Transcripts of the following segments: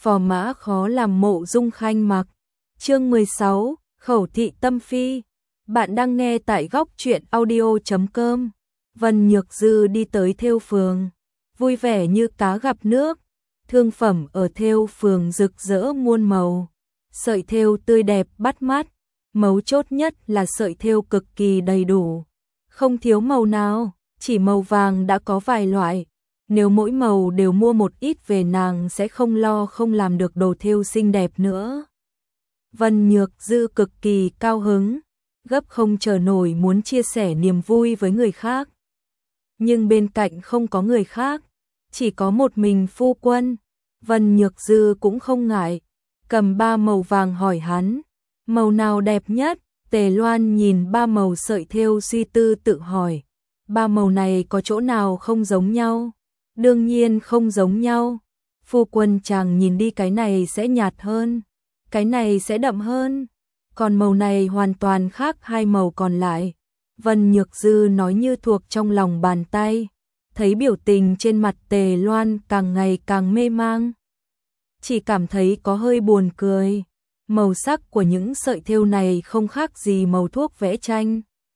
Phò mã khó làm Mộ Dung Khanh mặc. Chương 16, Khẩu thị tâm phi. Bạn đang nghe tại góc truyện audio.com. Vân Nhược Dư đi tới thêu phường, vui vẻ như cá gặp nước. Thương phẩm ở thêu phường rực rỡ muôn màu, sợi thêu tươi đẹp bắt mắt, mấu chốt nhất là sợi thêu cực kỳ đầy đủ, không thiếu màu nào, chỉ màu vàng đã có vài loại. Nếu mỗi màu đều mua một ít về nàng sẽ không lo không làm được đồ thêu xinh đẹp nữa. Vân Nhược Dư cực kỳ cao hứng, gấp không chờ nổi muốn chia sẻ niềm vui với người khác. Nhưng bên cạnh không có người khác, chỉ có một mình phu quân. Vân Nhược Dư cũng không ngại, cầm 3 màu vàng hỏi hắn, màu nào đẹp nhất? Tề Loan nhìn 3 màu sợi thêu suy tư tự hỏi, 3 màu này có chỗ nào không giống nhau? Đương nhiên không giống nhau. Phu quân chàng nhìn đi, cái này sẽ nhạt hơn, cái này sẽ đậm hơn, còn màu này hoàn toàn khác hai màu còn lại. Vân Nhược Dư nói như thuộc trong lòng bàn tay, thấy biểu tình trên mặt Tề Loan càng ngày càng mê mang. Chỉ cảm thấy có hơi buồn cười, màu sắc của những sợi thêu này không khác gì màu thuốc vẽ tranh.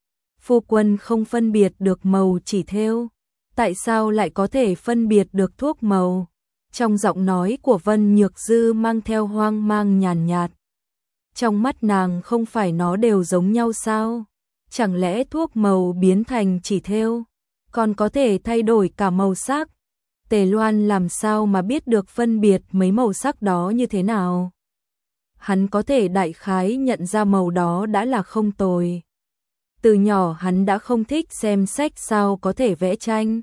Phu quân không phân biệt được màu chỉ thêu, tại sao lại có thể phân biệt được thuốc màu? Trong giọng nói của Vân Nhược Dư mang theo hoang mang nhàn nhạt. Trong mắt nàng không phải nó đều giống nhau sao? Chẳng lẽ thuốc màu biến thành chỉ thêu, còn có thể thay đổi cả màu sắc? Tề Loan làm sao mà biết được phân biệt mấy màu sắc đó như thế nào? Hắn có thể đại khái nhận ra màu đó đã là không tồi. Từ nhỏ hắn đã không thích xem sách, sao có thể vẽ tranh.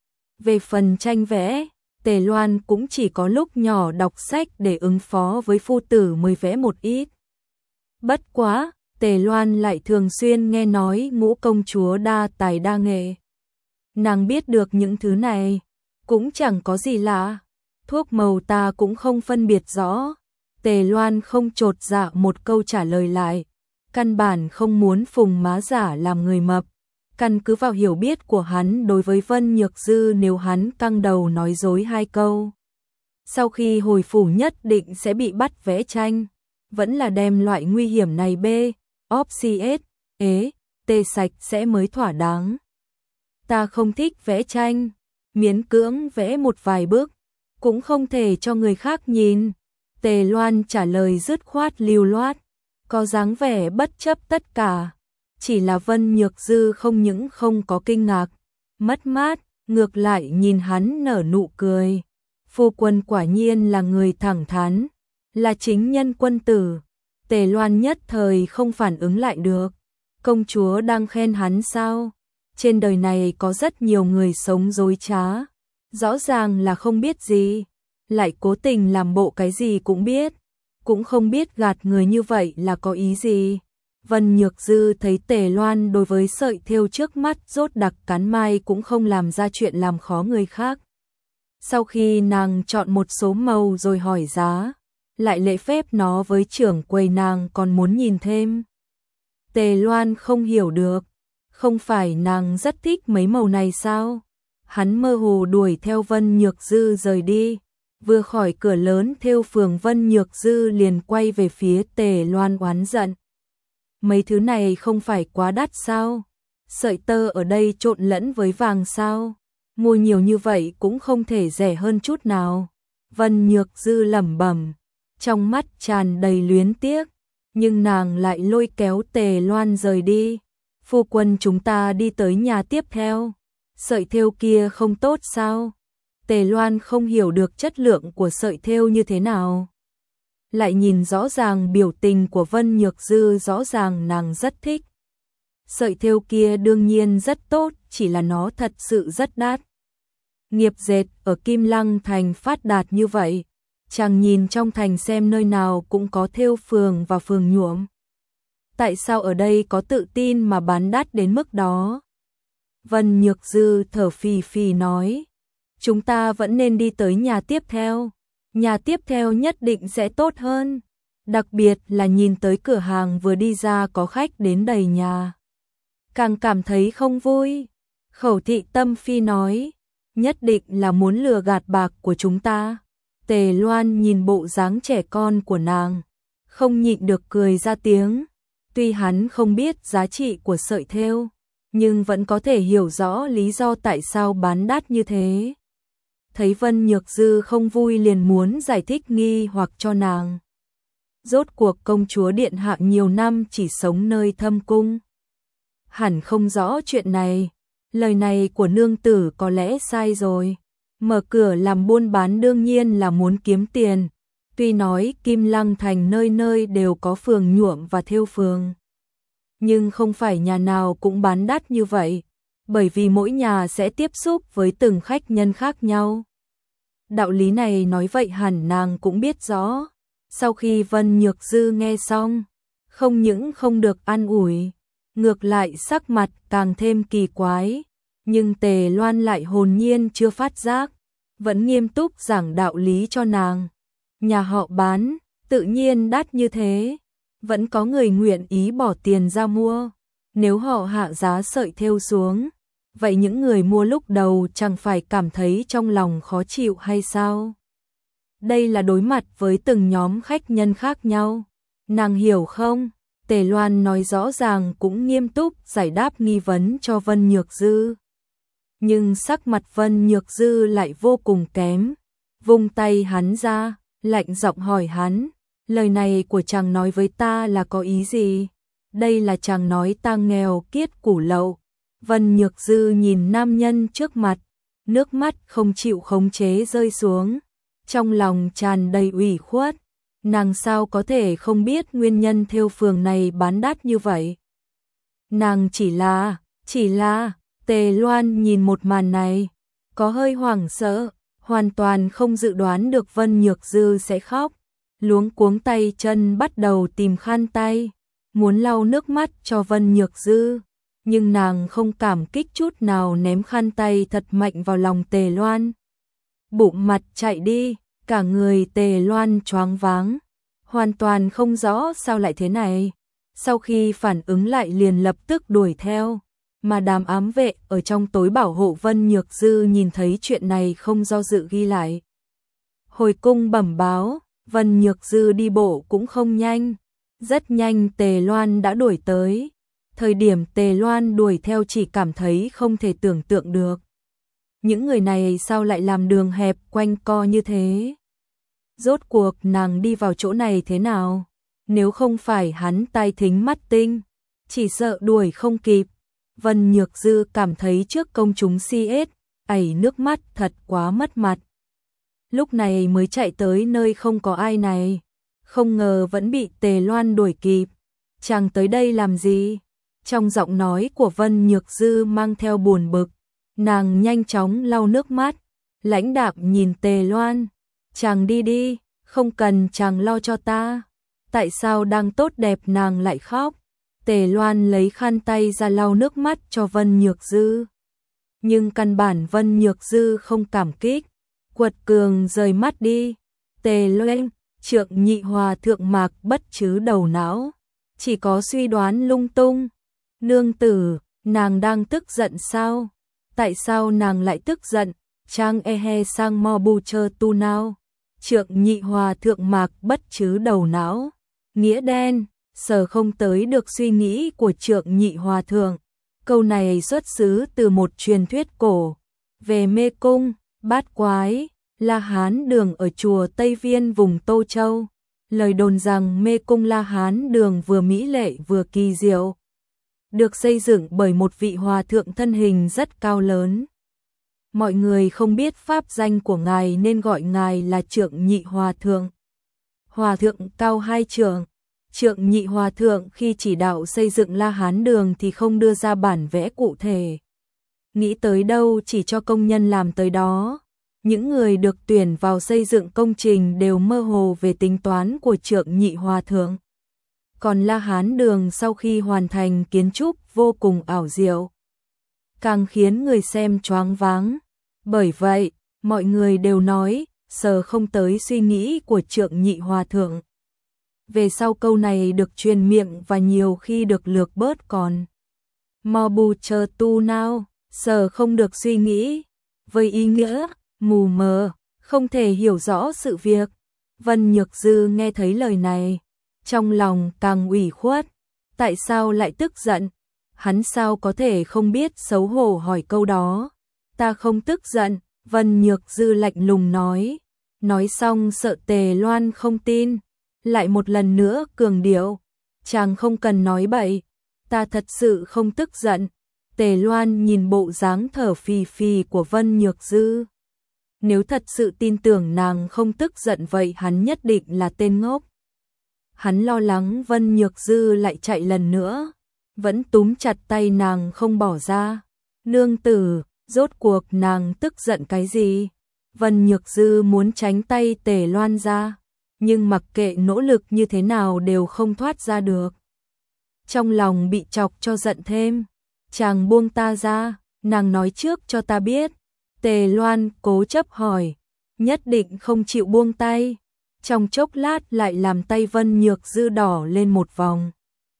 Về phần tranh vẽ, Tề Loan cũng chỉ có lúc nhỏ đọc sách để ứng phó với phu tử mới vẽ một ít. Bất quá, Tề Loan lại thường xuyên nghe nói Ngũ công chúa đa tài đa nghệ. Nàng biết được những thứ này, cũng chẳng có gì lạ. Thuốc màu ta cũng không phân biệt rõ. Tề Loan không chột dạ một câu trả lời lại, căn bản không muốn phùng má giả làm người mập. Căn cứ vào hiểu biết của hắn đối với Vân Nhược Dư, nếu hắn căng đầu nói dối 2 câu, sau khi hồi phủ nhất định sẽ bị bắt vẽ tranh. Vẫn là đem loại nguy hiểm này OPCS, sạch sẽ mới thỏa đáng. Ta không thích vẽ tranh, miễn cưỡng vẽ một vài bức, cũng không thể cho người khác nhìn. Tề Loan trả lời dứt khoát lưu loát, có dáng vẻ bất chấp tất cả. Chỉ là Vân Nhược Dư không những không có kinh ngạc, mất mát, ngược lại nhìn hắn nở nụ cười. Phu quân quả nhiên là người thẳng thắn, là chính nhân quân tử. Tề Loan nhất thời không phản ứng lại được. Công chúa đang khen hắn sao? Trên đời này có rất nhiều người sống dối trá, rõ ràng là không biết gì, lại cố tình làm bộ cái gì cũng biết, cũng không biết gạt người như vậy là có ý gì. Vân Nhược Dư thấy Tề Loan đối với sợi thêu trước mắt rốt đặc cắn mai cũng không làm ra chuyện làm khó người khác. Sau khi nàng chọn một số màu rồi hỏi giá, lại lễ phép nó với trưởng quầy nàng còn muốn nhìn thêm. Tề Loan không hiểu được, không phải nàng rất thích mấy màu này sao? Hắn mơ hồ đuổi theo Vân Nhược Dư rời đi. Vừa khỏi cửa lớn thêu phường, Vân Nhược Dư liền quay về phía Tề Loan oán giận. Mấy thứ này không phải quá đắt sao? Sợi tơ ở đây trộn lẫn với vàng sao? Mua nhiều như vậy cũng không thể rẻ hơn chút nào. Vân Nhược Dư lẩm bẩm, trong mắt tràn đầy luyến tiếc, nhưng nàng lại lôi kéo Tề Loan rời đi. Phu quân, chúng ta đi tới nhà tiếp theo. Sợi thêu kia không tốt sao? Tề Loan không hiểu được chất lượng của sợi thêu như thế nào. Lại nhìn rõ ràng biểu tình của Vân Nhược Dư, rõ ràng nàng rất thích. Sợi thêu kia đương nhiên rất tốt, chỉ là nó thật sự rất đắt. Nghiệp dệt ở Kim Lăng thành phát đạt như vậy, chàng nhìn trong thành xem nơi nào cũng có thêu phường và phường nhuộm. Tại sao ở đây có tự tin mà bán đắt đến mức đó? Vân Nhược Dư thở phì phì nói, chúng ta vẫn nên đi tới nhà tiếp theo. Nhà tiếp theo nhất định sẽ tốt hơn. Đặc biệt là nhìn tới cửa hàng vừa đi ra có khách đến đầy nhà, càng cảm thấy không vui. Khẩu thị tâm phi nói, nhất định là muốn lừa gạt bạc của chúng ta. Tề Loan nhìn bộ dáng trẻ con của nàng, không nhịn được cười ra tiếng. Tuy hắn không biết giá trị của sợi thêu, nhưng vẫn có thể hiểu rõ lý do tại sao bán đắt như thế. Thấy Vân Nhược Dư không vui liền muốn giải thích nghi hoặc cho nàng. Rốt cuộc công chúa điện hạ nhiều năm chỉ sống nơi thâm cung, hẳn không rõ chuyện này. Lời này của nương tử có lẽ sai rồi. Mở cửa làm buôn bán đương nhiên là muốn kiếm tiền. Tuy nói Kim Lăng Thành nơi nơi đều có phường nhuộm và thêu phường, nhưng không phải nhà nào cũng bán đắt như vậy, bởi vì mỗi nhà sẽ tiếp xúc với từng khách nhân khác nhau. Đạo lý này nói vậy hẳn nàng cũng biết rõ. Sau khi Vân Nhược Dư nghe xong, không những không được an ủi, ngược lại sắc mặt càng thêm kỳ quái, nhưng Tề Loan lại hồn nhiên chưa phát giác, vẫn nghiêm túc giảng đạo lý cho nàng. Nhà họ bán, tự nhiên đắt như thế, vẫn có người nguyện ý bỏ tiền ra mua. Nếu họ hạ giá sợi thêu xuống, vậy những người mua lúc đầu chẳng phải cảm thấy trong lòng khó chịu hay sao? Đây là đối mặt với từng nhóm khách nhân khác nhau. Nàng hiểu không? Tề Loan nói rõ ràng cũng nghiêm túc giải đáp nghi vấn cho Vân Nhược Dư. Nhưng sắc mặt Vân Nhược Dư lại vô cùng kém. Vung tay hắn ra, lạnh giọng hỏi hắn, lời này của chàng nói với ta là có ý gì? Đây là chàng nói ta nghèo kiết củ lậu. Vân Nhược Dư nhìn nam nhân trước mặt, nước mắt không chịu khống chế rơi xuống, trong lòng tràn đầy ủy khuất. Nàng sao có thể không biết nguyên nhân thêu phường này bán đắt như vậy? Nàng chỉ là, Tề Loan nhìn một màn này, có hơi hoảng sợ, hoàn toàn không dự đoán được Vân Nhược Dư sẽ khóc, luống cuống tay chân bắt đầu tìm khăn tay, muốn lau nước mắt cho Vân Nhược Dư, nhưng nàng không cảm kích chút nào ném khăn tay thật mạnh vào lòng Tề Loan. Bụng mặt chạy đi, cả người Tề Loan choáng váng, hoàn toàn không rõ sao lại thế này. Sau khi phản ứng lại liền lập tức đuổi theo, mà đám ám vệ ở trong tối bảo hộ Vân Nhược Dư nhìn thấy chuyện này không do dự ghi lại. Hồi cung bẩm báo, Vân Nhược Dư đi bộ cũng không nhanh, rất nhanh Tề Loan đã đuổi tới. Thời điểm Tề Loan đuổi theo chỉ cảm thấy không thể tưởng tượng được. Những người này sao lại làm đường hẹp quanh co như thế? Rốt cuộc nàng đi vào chỗ này thế nào? Nếu không phải hắn tai thính mắt tinh, chỉ sợ đuổi không kịp. Vân Nhược Dư cảm thấy trước công chúng CS, ảy nước mắt thật quá mất mặt. Lúc này mới chạy tới nơi không có ai này, không ngờ vẫn bị Tề Loan đuổi kịp. Chàng tới đây làm gì? Trong giọng nói của Vân Nhược Dư mang theo buồn bực, nàng nhanh chóng lau nước mắt, lãnh đạm nhìn Tề Loan. Chàng đi đi, không cần chàng lo cho ta. Tại sao đang tốt đẹp nàng lại khóc? Tề Loan lấy khăn tay ra lau nước mắt cho Vân Nhược Dư. Nhưng căn bản Vân Nhược Dư không cảm kích, quật cường rời mắt đi. Tề Loan, Trượng Nhị Hòa thượng mạc bất chứ đầu não, chỉ có suy đoán lung tung. Nương tử, nàng đang tức giận sao? Tại sao nàng lại tức giận? Trang he sang mo bu chơ tu nào? Trượng Nhị Hòa thượng mạc bất chứ đầu não. Nghĩa đen, sờ không tới được suy nghĩ của Trượng Nhị Hòa thượng. Câu này xuất xứ từ một truyền thuyết cổ về mê cung, bát quái, La Hán Đường ở chùa Tây Viên vùng Tô Châu. Lời đồn rằng mê cung La Hán Đường vừa mỹ lệ vừa kỳ diệu, được xây dựng bởi một vị hòa thượng thân hình rất cao lớn. Mọi người không biết pháp danh của ngài nên gọi ngài là Trượng Nhị Hòa thượng. Hòa thượng cao 2 trượng. Trượng Nhị Hòa thượng khi chỉ đạo xây dựng La Hán Đường thì không đưa ra bản vẽ cụ thể. Nghĩ tới đâu chỉ cho công nhân làm tới đó. Những người được tuyển vào xây dựng công trình đều mơ hồ về tính toán của Trượng Nhị Hòa thượng. Còn La Hán Đường sau khi hoàn thành kiến trúc vô cùng ảo diệu, càng khiến người xem choáng váng. Bởi vậy, mọi người đều nói, sờ không tới suy nghĩ của Trượng Nhị Hòa thượng. Về sau câu này được truyền miệng và nhiều khi được lược bớt còn. Mo bu chơ tu nào, sờ không được suy nghĩ, với ý nghĩa mù mờ, không thể hiểu rõ sự việc. Vân Nhược Dư nghe thấy lời này, trong lòng càng ủy khuất. Tại sao lại tức giận? Hắn sao có thể không biết xấu hổ hỏi câu đó? Ta không tức giận, Vân Nhược Dư lạnh lùng nói. Nói xong sợ Tề Loan không tin, lại một lần nữa cường điệu. Chàng không cần nói bậy, ta thật sự không tức giận. Tề Loan nhìn bộ dáng thở phì phì của Vân Nhược Dư. Nếu thật sự tin tưởng nàng không tức giận vậy hắn nhất định là tên ngốc. Hắn lo lắng Vân Nhược Dư lại chạy lần nữa, vẫn túm chặt tay nàng không bỏ ra. Nương tử, rốt cuộc nàng tức giận cái gì? Vân Nhược Dư muốn tránh tay Tề Loan ra, nhưng mặc kệ nỗ lực như thế nào đều không thoát ra được. Trong lòng bị chọc cho giận thêm. Chàng buông ta ra, nàng nói trước cho ta biết. Tề Loan cố chấp hỏi, nhất định không chịu buông tay. Trong chốc lát lại làm tay Vân Nhược Dư đỏ lên một vòng.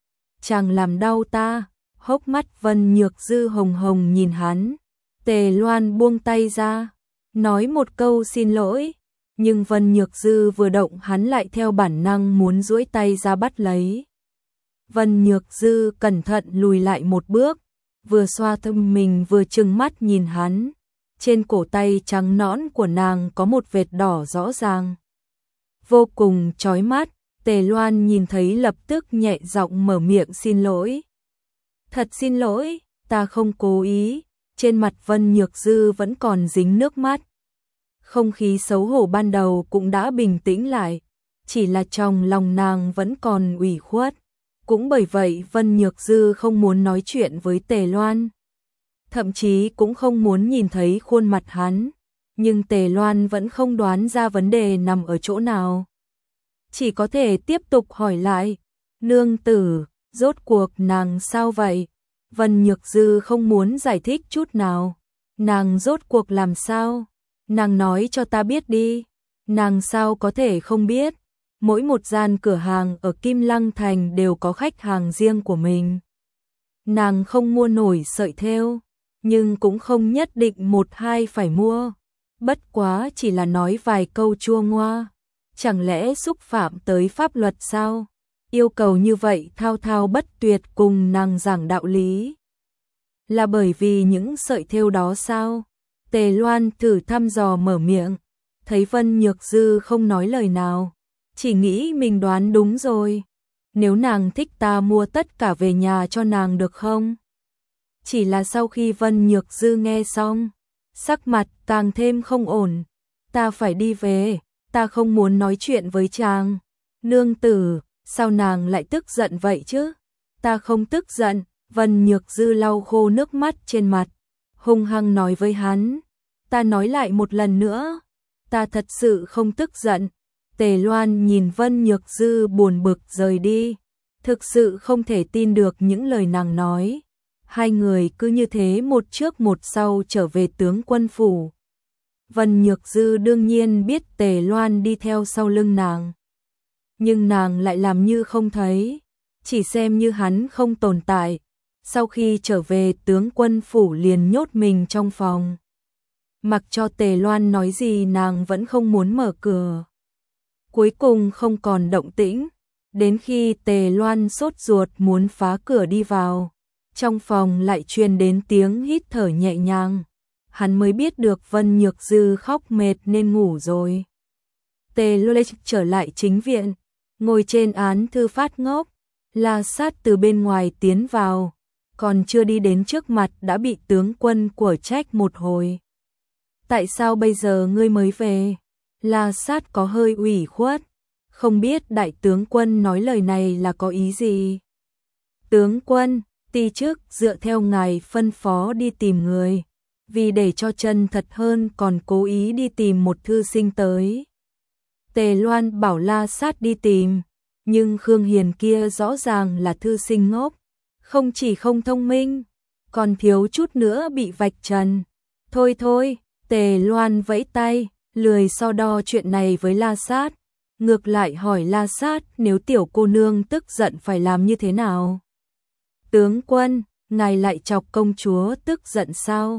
Chàng làm đau ta. Hốc mắt Vân Nhược Dư hồng hồng nhìn hắn. Tề Loan buông tay ra, nói một câu xin lỗi, nhưng Vân Nhược Dư vừa động hắn lại theo bản năng muốn duỗi tay ra bắt lấy. Vân Nhược Dư cẩn thận lùi lại một bước, vừa xoa thâm mình vừa trừng mắt nhìn hắn. Trên cổ tay trắng nõn của nàng có một vệt đỏ rõ ràng, vô cùng chói mắt. Tề Loan nhìn thấy lập tức nhẹ giọng mở miệng xin lỗi. Thật xin lỗi, ta không cố ý. Trên mặt Vân Nhược Dư vẫn còn dính nước mắt. Không khí xấu hổ ban đầu cũng đã bình tĩnh lại, chỉ là trong lòng nàng vẫn còn ủy khuất. Cũng bởi vậy Vân Nhược Dư không muốn nói chuyện với Tề Loan, thậm chí cũng không muốn nhìn thấy khuôn mặt hắn. Nhưng Tề Loan vẫn không đoán ra vấn đề nằm ở chỗ nào, chỉ có thể tiếp tục hỏi lại. Nương tử, rốt cuộc nàng sao vậy? Vân Nhược Dư không muốn giải thích chút nào. Nàng rốt cuộc làm sao? Nàng nói cho ta biết đi. Nàng sao có thể không biết? Mỗi một gian cửa hàng ở Kim Lăng Thành đều có khách hàng riêng của mình. Nàng không mua nổi sợi thêu, nhưng cũng không nhất định một hai phải mua. Bất quá chỉ là nói vài câu chua ngoa. Chẳng lẽ xúc phạm tới pháp luật sao? Yêu cầu như vậy thao thao bất tuyệt cùng nàng giảng đạo lý. Là bởi vì những sợi thêu đó sao? Tề Loan thử thăm dò mở miệng, thấy Vân Nhược Dư không nói lời nào, chỉ nghĩ mình đoán đúng rồi. Nếu nàng thích ta mua tất cả về nhà cho nàng được không? Chỉ là sau khi Vân Nhược Dư nghe xong, sắc mặt càng thêm không ổn. Ta phải đi về, ta không muốn nói chuyện với chàng. Nương tử, sao nàng lại tức giận vậy chứ? Ta không tức giận. Vân Nhược Dư lau khô nước mắt trên mặt, hung hăng nói với hắn. Ta nói lại một lần nữa, ta thật sự không tức giận. Tề Loan nhìn Vân Nhược Dư buồn bực rời đi, thực sự không thể tin được những lời nàng nói. Hai người cứ như thế một trước một sau trở về tướng quân phủ. Vân Nhược Dư đương nhiên biết Tề Loan đi theo sau lưng nàng, nhưng nàng lại làm như không thấy, chỉ xem như hắn không tồn tại. Sau khi trở về tướng quân phủ liền nhốt mình trong phòng. Mặc cho Tề Loan nói gì nàng vẫn không muốn mở cửa. Cuối cùng không còn động tĩnh, đến khi Tề Loan sốt ruột muốn phá cửa đi vào, trong phòng lại truyền đến tiếng hít thở nhẹ nhàng. Hắn mới biết được Vân Nhược Dư khóc mệt nên ngủ rồi. Tề Loan trở lại chính viện, ngồi trên án thư phát ngốc. La Sát từ bên ngoài tiến vào, còn chưa đi đến trước mặt đã bị tướng quân của trách một hồi. Tại sao bây giờ ngươi mới về? La Sát có hơi ủy khuất, không biết đại tướng quân nói lời này là có ý gì. Tướng quân, ti chức dựa theo ngài phân phó đi tìm người, vì để cho chân thật hơn còn cố ý đi tìm một thư sinh tới. Tề Loan bảo La Sát đi tìm, nhưng Khương Hiền kia rõ ràng là thư sinh ngốc, không chỉ không thông minh, còn thiếu chút nữa bị vạch trần. Thôi thôi, Tề Loan vẫy tay, lười so đo chuyện này với La Sát, ngược lại hỏi La Sát nếu tiểu cô nương tức giận phải làm như thế nào. Tướng quân, ngài lại chọc công chúa tức giận sao?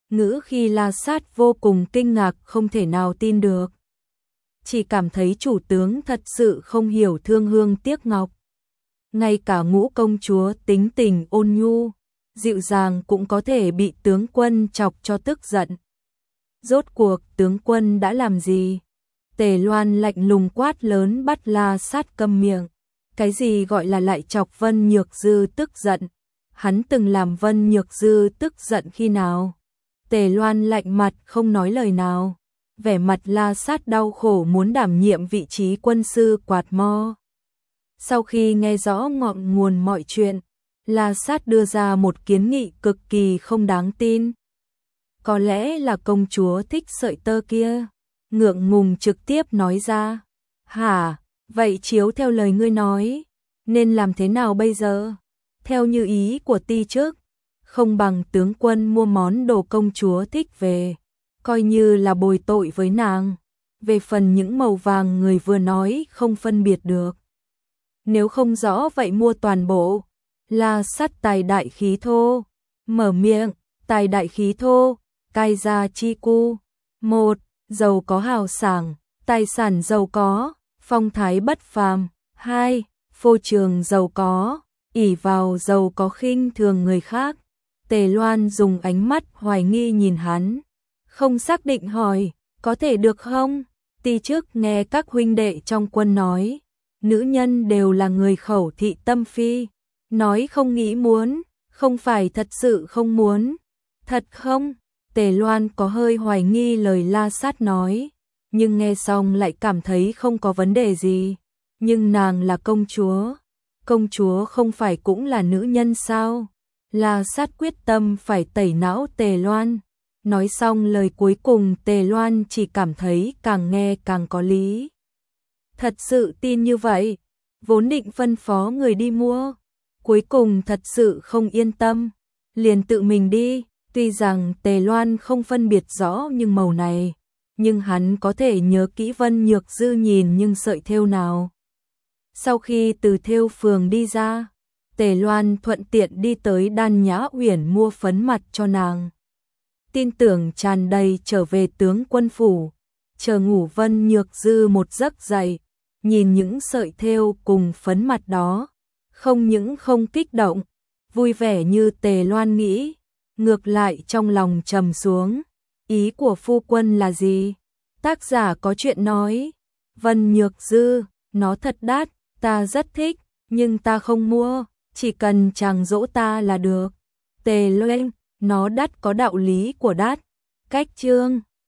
ngữ khi La Sát vô cùng kinh ngạc không thể nào tin được. Chỉ cảm thấy chủ tướng thật sự không hiểu thương hương tiếc ngọc. Ngay cả Ngũ công chúa tính tình ôn nhu, dịu dàng cũng có thể bị tướng quân chọc cho tức giận. Rốt cuộc tướng quân đã làm gì? Tề Loan lạnh lùng quát lớn bắt La Sát câm miệng. Cái gì gọi là lại chọc Vân Nhược Dư tức giận? Hắn từng làm Vân Nhược Dư tức giận khi nào? Tề Loan lạnh mặt không nói lời nào. Vẻ mặt La Sát đau khổ muốn đảm nhiệm vị trí quân sư quạt mo. Sau khi nghe rõ ngọn nguồn mọi chuyện, La Sát đưa ra một kiến nghị cực kỳ không đáng tin. Có lẽ là công chúa thích sợi tơ kia. Ngượng ngùng trực tiếp nói ra. Hả, vậy chiếu theo lời ngươi nói, nên làm thế nào bây giờ? Theo như ý của ti trước, không bằng tướng quân mua món đồ công chúa thích về, coi như là bồi tội với nàng. Về phần những màu vàng người vừa nói không phân biệt được. Nếu không rõ vậy mua toàn bộ. La Sát tài đại khí thô, mở miệng, tài đại khí thô, cai gia chi cu. 1. Giàu có hào sảng, tài sản giàu có, phong thái bất phàm. 2. Phô trương giàu có, ỷ vào giàu có khinh thường người khác. Tề Loan dùng ánh mắt hoài nghi nhìn hắn, không xác định hỏi, có thể được không? Ti trước nghe các huynh đệ trong quân nói, nữ nhân đều là người khẩu thị tâm phi, nói không nghĩ muốn, không phải thật sự không muốn. Thật không? Tề Loan có hơi hoài nghi lời La Sát nói, nhưng nghe xong lại cảm thấy không có vấn đề gì. Nhưng nàng là công chúa không phải cũng là nữ nhân sao? La Sát quyết tâm phải tẩy não Tề Loan. Nói xong lời cuối cùng Tề Loan chỉ cảm thấy càng nghe càng có lý. Thật sự tin như vậy, vốn định phân phó người đi mua, cuối cùng thật sự không yên tâm, liền tự mình đi. Tuy rằng Tề Loan không phân biệt rõ những màu này, nhưng hắn có thể nhớ kỹ Vân Nhược Dư nhìn những sợi thêu nào. Sau khi từ thêu phường đi ra, Tề Loan thuận tiện đi tới Đan Nhã Uyển mua phấn mặt cho nàng. Tin tưởng tràn đầy trở về tướng quân phủ, chờ ngủ Vân Nhược Dư một giấc dậy, nhìn những sợi thêu cùng phấn mặt đó, không những không kích động, vui vẻ như Tề Loan nghĩ, ngược lại trong lòng trầm xuống. Ý của phu quân là gì? Tác giả có chuyện nói, Vân Nhược Dư, nó thật đắt, ta rất thích, nhưng ta không mua, chỉ cần chàng dỗ ta là được. Tề Loan, nó đắt có đạo lý của đắt. Cách chương